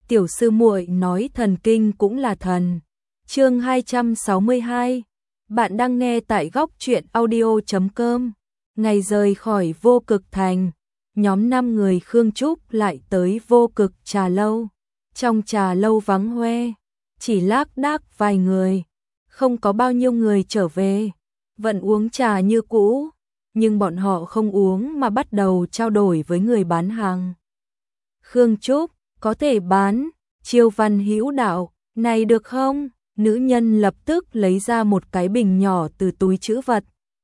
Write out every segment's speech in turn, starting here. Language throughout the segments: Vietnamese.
tiểu sư muội nói thần kinh cũng là thần. Chương 262. Bạn đang nghe tại góc truyện audio.com. Ngày rời khỏi Vô Cực Thành, nhóm 5 người Khương Trúc lại tới Vô Cực Trà Lâu. Trong trà lâu vắng hoe, chỉ lác đác vài người, không có bao nhiêu người trở về, vẫn uống trà như cũ, nhưng bọn họ không uống mà bắt đầu trao đổi với người bán hàng. Khương Trúc, có thể bán, Chiêu Văn Hữu đạo, này được không? Nữ nhân lập tức lấy ra một cái bình nhỏ từ túi trữ vật.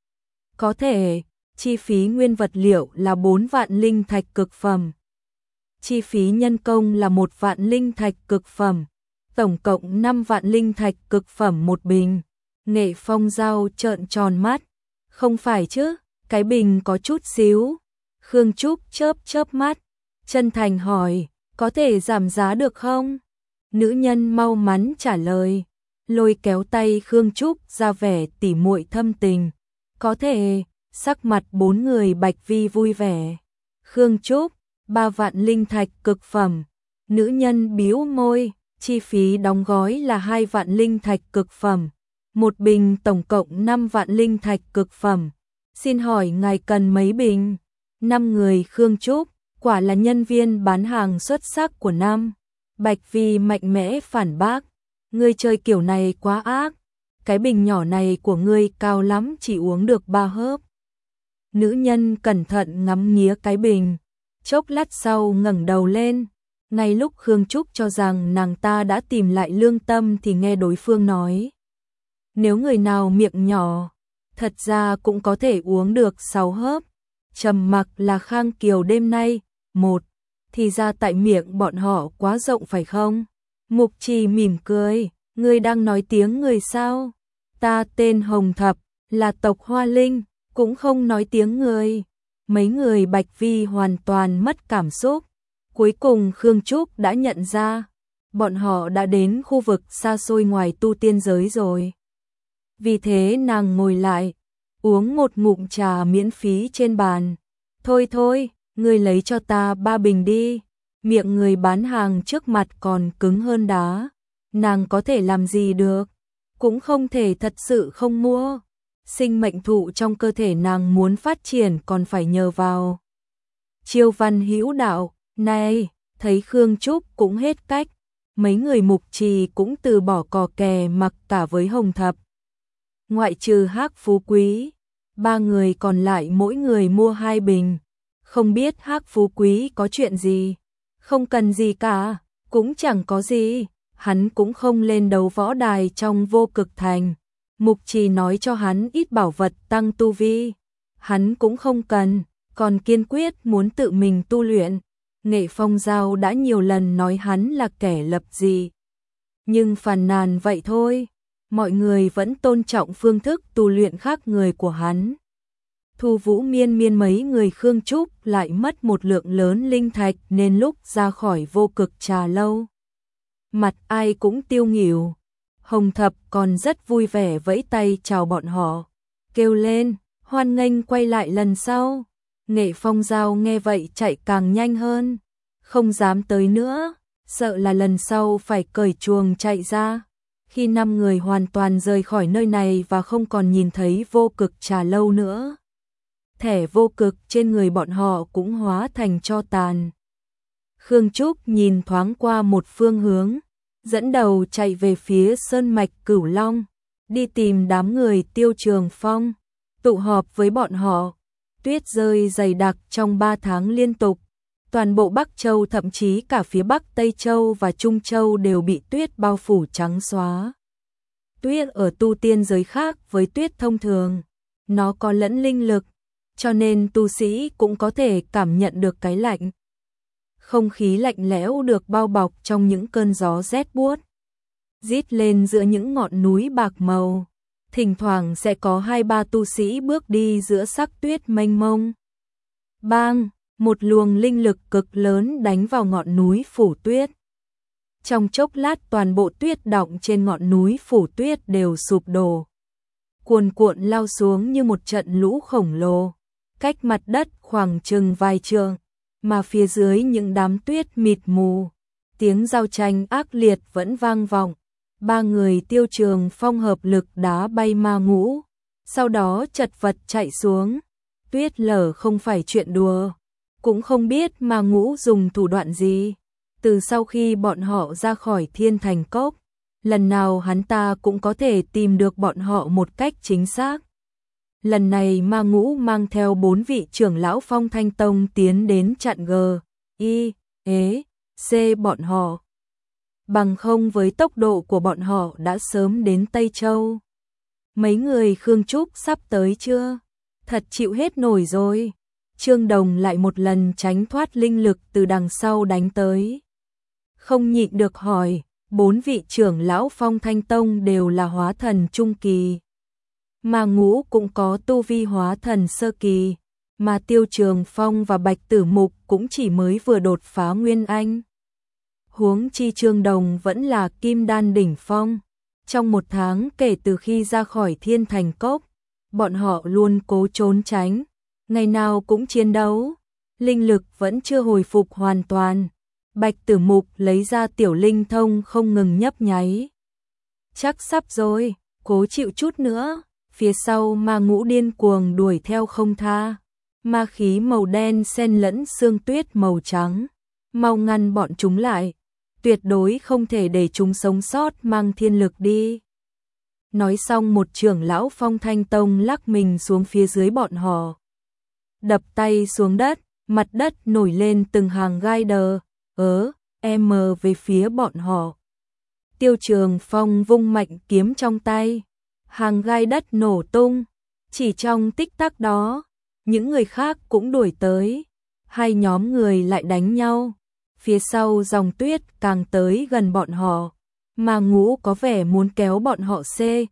Có thể, chi phí nguyên vật liệu là 4 vạn linh thạch cực phẩm. Chi phí nhân công là 1 vạn linh thạch cực phẩm, tổng cộng 5 vạn linh thạch cực phẩm một bình. Nghệ Phong Giao trợn tròn mắt, không phải chứ, cái bình có chút xíu. Khương Trúc chớp mắt, chân thành hỏi, có thể giảm giá được không? Nữ nhân mau mắn trả lời, lôi kéo tay Khương Trúc ra vẻ tỉ muội thâm tình. Có thể, sắc mặt 4 người Bạch Vi vui vẻ. Khương Trúc, 3 vạn linh thạch cực phẩm. Nữ nhân bĩu môi, chi phí đóng gói là 2 vạn linh thạch cực phẩm. Một bình tổng cộng 5 vạn linh thạch cực phẩm. Xin hỏi ngài cần mấy bình? 5 người Khương Trúc, quả là nhân viên bán hàng xuất sắc của năm. Bạch Vi mạnh mẽ phản bác, ngươi chơi kiểu này quá ác, cái bình nhỏ này của ngươi cao lắm chỉ uống được 3 hớp. Nữ nhân cẩn thận ngắm nghía cái bình, chốc lát sau ngẩng đầu lên, ngay lúc Khương Trúc cho rằng nàng ta đã tìm lại lương tâm thì nghe đối phương nói. Nếu người nào miệng nhỏ, thật ra cũng có thể uống được 6 hớp. Trầm mặc là Khang Kiều đêm nay, thì ra tại miệng bọn họ quá rộng phải không? Mục Trì mỉm cười, ngươi đang nói tiếng người sao? Ta tên Hồng Thập, là tộc Hoa Linh, cũng không nói tiếng người. Mấy người Bạch Vi hoàn toàn mất cảm xúc. Cuối cùng Khương Trúc đã nhận ra, bọn họ đã đến khu vực xa xôi ngoài tu tiên giới rồi. Vì thế nàng ngồi lại, uống một ngụm trà miễn phí trên bàn. Thôi, ngươi lấy cho ta 3 bình đi. Miệng người bán hàng trước mặt còn cứng hơn đá. Nàng có thể làm gì được, cũng không thể thật sự không mua. Sinh mệnh thụ trong cơ thể nàng muốn phát triển còn phải nhờ vào. Chiêu Văn Hữu đạo, này, thấy Khương Trúc cũng hết cách. Mấy người Mục Trì cũng từ bỏ cò kè mặc cả với Hồng Thập. Ngoại trừ Hắc Phú Quý, 3 người còn lại mỗi người mua 2 bình. Không biết Hắc Phú Quý có chuyện gì? Không cần gì cả, cũng chẳng có gì, hắn cũng không lên đấu võ đài trong Vô Cực Thành. Mục Trì nói cho hắn ít bảo vật tăng tu vi, hắn cũng không cần, còn kiên quyết muốn tự mình tu luyện. Nghệ Phong Giao đã nhiều lần nói hắn là kẻ lập dị, nhưng phàn nàn vậy thôi, mọi người vẫn tôn trọng phương thức tu luyện khác người của hắn. Thu Vũ Miên mấy người Khương Trúc lại mất một lượng lớn linh thạch nên lúc ra khỏi Vô Cực Trà Lâu, mặt ai cũng tiêu nghỉu. Hồng Thập còn rất vui vẻ vẫy tay chào bọn họ, kêu lên, hoan nghênh quay lại lần sau. Nghệ Phong Giao nghe vậy chạy càng nhanh hơn, không dám tới nữa, sợ là lần sau phải cởi chuồng chạy ra. Khi 5 người hoàn toàn rời khỏi nơi này và không còn nhìn thấy Vô Cực Trà Lâu nữa, thẻ vô cực trên người bọn họ cũng hóa thành tro tàn. Khương Trúc nhìn thoáng qua một phương hướng, dẫn đầu chạy về phía Sơn Mạch Cửu Long, đi tìm đám người Tiêu Trường Phong, tụ họp với bọn họ. Tuyết rơi dày đặc trong 3 tháng liên tục, toàn bộ Bắc Châu thậm chí cả phía Bắc Tây Châu và Trung Châu đều bị tuyết bao phủ trắng xóa. Tuyết ở tu tiên giới khác với tuyết thông thường, nó có lẫn linh lực, cho nên tu sĩ cũng có thể cảm nhận được cái lạnh. Không khí lạnh lẽo được bao bọc trong những cơn gió rét buốt, rít lên giữa những ngọn núi bạc màu. Thỉnh thoảng sẽ có 2-3 tu sĩ bước đi giữa sắc tuyết mênh mông. Bang, một luồng linh lực cực lớn đánh vào ngọn núi phủ tuyết. Trong chốc lát toàn bộ tuyết đọng trên ngọn núi phủ tuyết đều sụp đổ, cuồn cuộn lao xuống như một trận lũ khổng lồ, cách mặt đất khoảng chừng vài trượng, mà phía dưới những đám tuyết mịt mù, Tiếng giao tranh ác liệt vẫn vang vọng. Ba người Tiêu Trường Phong hợp lực đá bay Ma Ngũ, sau đó chật vật chạy xuống. Tuyết Lở không phải chuyện đùa, cũng không biết Ma Ngũ dùng thủ đoạn gì. Từ sau khi bọn họ ra khỏi Thiên Thành Cốc, lần nào hắn ta cũng có thể tìm được bọn họ một cách chính xác. Lần này Ma Ngũ mang theo 4 vị trưởng lão Phong Thanh Tông tiến đến chặn C bọn họ. Bằng không với tốc độ của bọn họ đã sớm đến Tây Châu. Mấy người Khương Trúc sắp tới chưa? Thật chịu hết nổi rồi. Trương Đồng lại một lần tránh thoát linh lực từ đằng sau đánh tới. Không nhịn được hỏi, 4 vị trưởng lão Phong Thanh Tông đều là hóa thần trung kỳ. Ma Ngũ cũng có tu vi hóa thần sơ kỳ, mà Tiêu Trường Phong và Bạch Tử Mục cũng chỉ mới vừa đột phá Nguyên Anh. Huống chi Trương Đồng vẫn là kim đan đỉnh phong. Trong 1 tháng kể từ khi ra khỏi Thiên Thành Cốc, bọn họ luôn cố trốn tránh, ngày nào cũng chiến đấu, linh lực vẫn chưa hồi phục hoàn toàn. Bạch Tử Mục lấy ra tiểu linh thông không ngừng nhấp nháy. Chắc sắp rồi, cố chịu chút nữa. Phía sau Ma Ngũ điên cuồng đuổi theo không tha. Ma khí màu đen xen lẫn sương tuyết màu trắng. Mau ngăn bọn chúng lại. Tuyệt đối không thể để chúng sống sót mang thiên lực đi. Nói xong một trưởng lão Phong Thanh Tông lắc mình xuống phía dưới bọn họ. Đập tay xuống đất, mặt đất nổi lên từng hàng gai đờ, về phía bọn họ. Tiêu Trường Phong vung mạnh kiếm trong tay. Hàng gai đất nổ tung. Chỉ trong tích tắc đó, những người khác cũng đuổi tới. Hai nhóm người lại đánh nhau. Phía sau dòng tuyết càng tới gần bọn họ. Ma Ngũ có vẻ muốn kéo bọn họ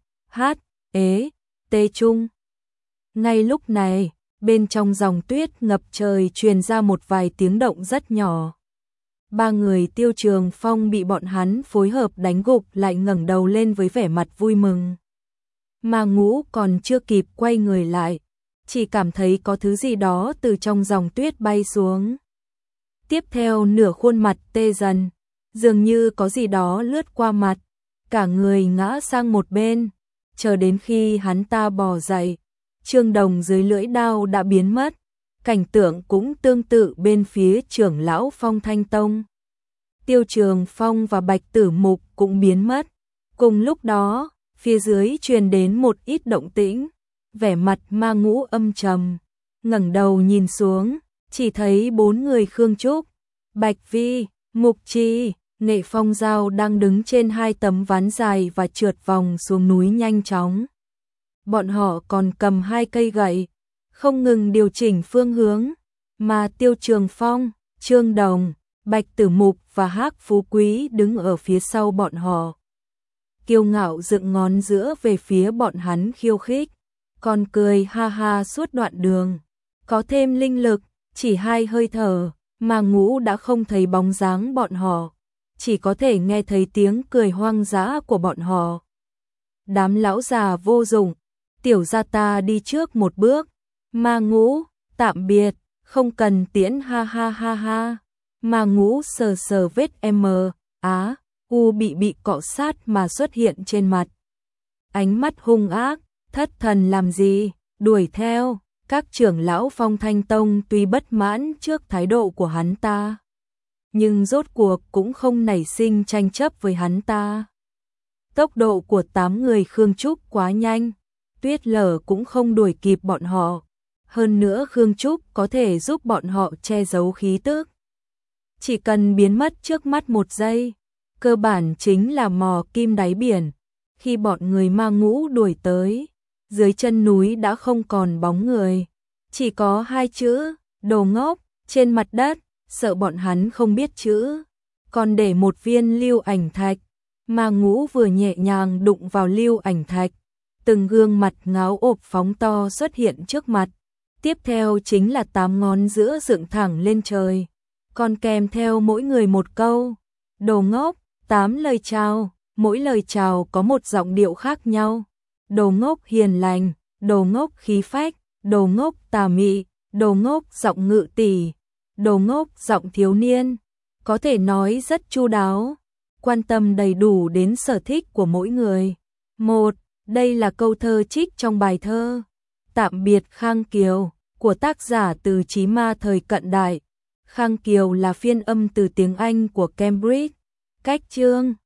chung. Ngay lúc này, bên trong dòng tuyết ngập trời truyền ra một vài tiếng động rất nhỏ. Ba người Tiêu Trường Phong bị bọn hắn phối hợp đánh gục lại ngẩng đầu lên với vẻ mặt vui mừng. Ma Ngũ còn chưa kịp quay người lại, chỉ cảm thấy có thứ gì đó từ trong dòng tuyết bay xuống. Tiếp theo nửa khuôn mặt tê dần, dường như có gì đó lướt qua mặt, cả người ngã sang một bên, chờ đến khi hắn ta bò dậy, Trương Đồng dưới lưỡi đao đã biến mất, cảnh tượng cũng tương tự bên phía trưởng lão Phong Thanh Tông. Tiêu Trường Phong và Bạch Tử Mục cũng biến mất. Cùng lúc đó, phía dưới truyền đến một ít động tĩnh, vẻ mặt Ma Ngũ âm trầm, ngẩng đầu nhìn xuống, chỉ thấy 4 người Khương Trúc, Bạch Vi, Mục Trì, Nghệ Phong Giao đang đứng trên 2 tấm ván dài và trượt vòng xuống núi nhanh chóng. Bọn họ còn cầm 2 cây gậy, không ngừng điều chỉnh phương hướng, mà Tiêu Trường Phong, Trương Đồng, Bạch Tử Mục và Hắc Phú Quý đứng ở phía sau bọn họ. Kiêu ngạo dựng ngón giữa về phía bọn hắn khiêu khích, còn cười ha ha suốt đoạn đường. Có thêm linh lực, chỉ 2 hơi thở, Ma Ngũ đã không thấy bóng dáng bọn họ, chỉ có thể nghe thấy tiếng cười hoang dã của bọn họ. Đám lão già vô dụng, tiểu gia ta đi trước một bước. Ma Ngũ, tạm biệt, không cần tiễn ha ha ha ha. Ma Ngũ sờ sờ vết bị cọ sát mà xuất hiện trên mặt. Ánh mắt hung ác, thất thần làm gì, đuổi theo. Các trưởng lão Phong Thanh Tông tuy bất mãn trước thái độ của hắn ta, nhưng rốt cuộc cũng không nảy sinh tranh chấp với hắn ta. Tốc độ của 8 người Khương Trúc quá nhanh, Tuyết Lở cũng không đuổi kịp bọn họ. Hơn nữa Khương Trúc có thể giúp bọn họ che giấu khí tức. Chỉ cần biến mất trước mắt 1 giây, cơ bản chính là mò kim đáy biển. Khi bọn người Ma Ngũ đuổi tới, dưới chân núi đã không còn bóng người, chỉ có 2 chữ, đồ ngốc, trên mặt đất, sợ bọn hắn không biết chữ. Còn để một viên lưu ảnh thạch, Ma Ngũ vừa nhẹ nhàng đụng vào lưu ảnh thạch, từng gương mặt ngáo ộp phóng to xuất hiện trước mặt. Tiếp theo chính là 8 ngón giữa dựng thẳng lên trời, còn kèm theo mỗi người một câu, đồ ngốc, 8 lời chào, mỗi lời chào có một giọng điệu khác nhau. Đồ ngốc hiền lành, đồ ngốc khí phách, đồ ngốc tà mị, đồ ngốc giọng ngự tỷ, đồ ngốc giọng thiếu niên, có thể nói rất chu đáo, quan tâm đầy đủ đến sở thích của mỗi người. Đây là câu thơ trích trong bài thơ Tạm biệt Khang Kiều của tác giả Từ Chí Ma thời cận đại. Khang Kiều là phiên âm từ tiếng Anh của Cambridge. Cách chương